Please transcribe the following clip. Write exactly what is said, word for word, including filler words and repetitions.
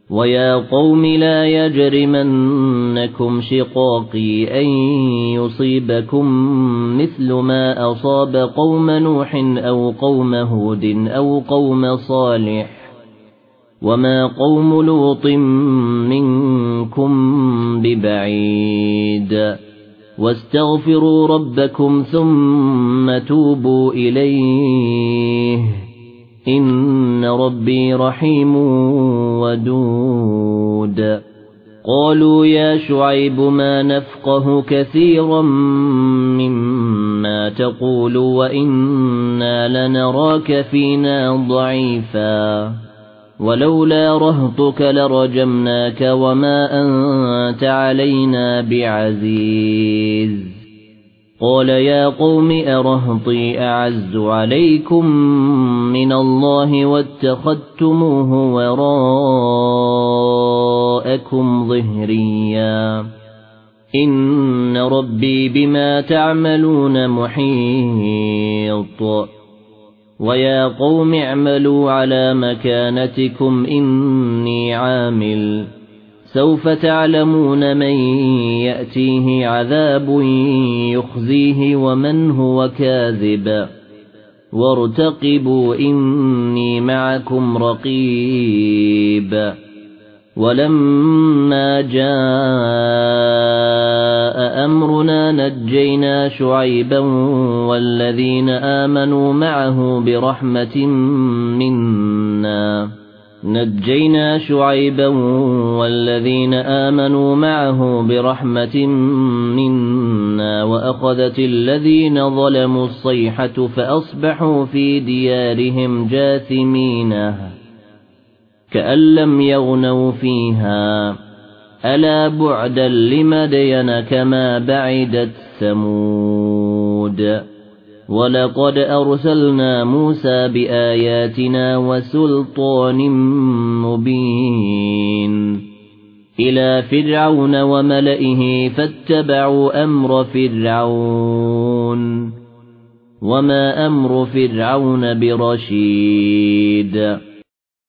ويا قوم لا يجرمنكم شقاقي أن يصيبكم مثل ما أصاب قوم نوح أو قوم هود أو قوم صالح وما قوم لوط منكم ببعيد واستغفروا ربكم ثم توبوا إليه إن ربي رحيم ودود قالوا يا شعيب ما نفقه كثيرا مما تقول وإنا لنراك فينا ضعيفا ولولا رهطك لرجمناك وما أنت علينا بعزيز قال يا قوم أرهطي أعز عليكم من الله واتخذتموه وراءكم ظهريا إن ربي بما تعملون محيط ويا قوم اعملوا على مكانتكم إني عامل سوف تعلمون من يأتيه عذاب يخزيه ومن هو كاذب وارتقبوا إني معكم رقيب ولما جاء أمرنا نجينا شعيبا والذين آمنوا معه برحمة منا نجينا شعيبا والذين آمنوا معه برحمة منا وأخذت الذين ظلموا الصيحة فأصبحوا في ديارهم جاثمين كأن لم يغنوا فيها ألا بعدا لمدين كما بعدت ثمود ولقد أرسلنا موسى بآياتنا وسلطان مبين إلى فرعون وملئه فاتبعوا أمر فرعون وما أمر فرعون برشيد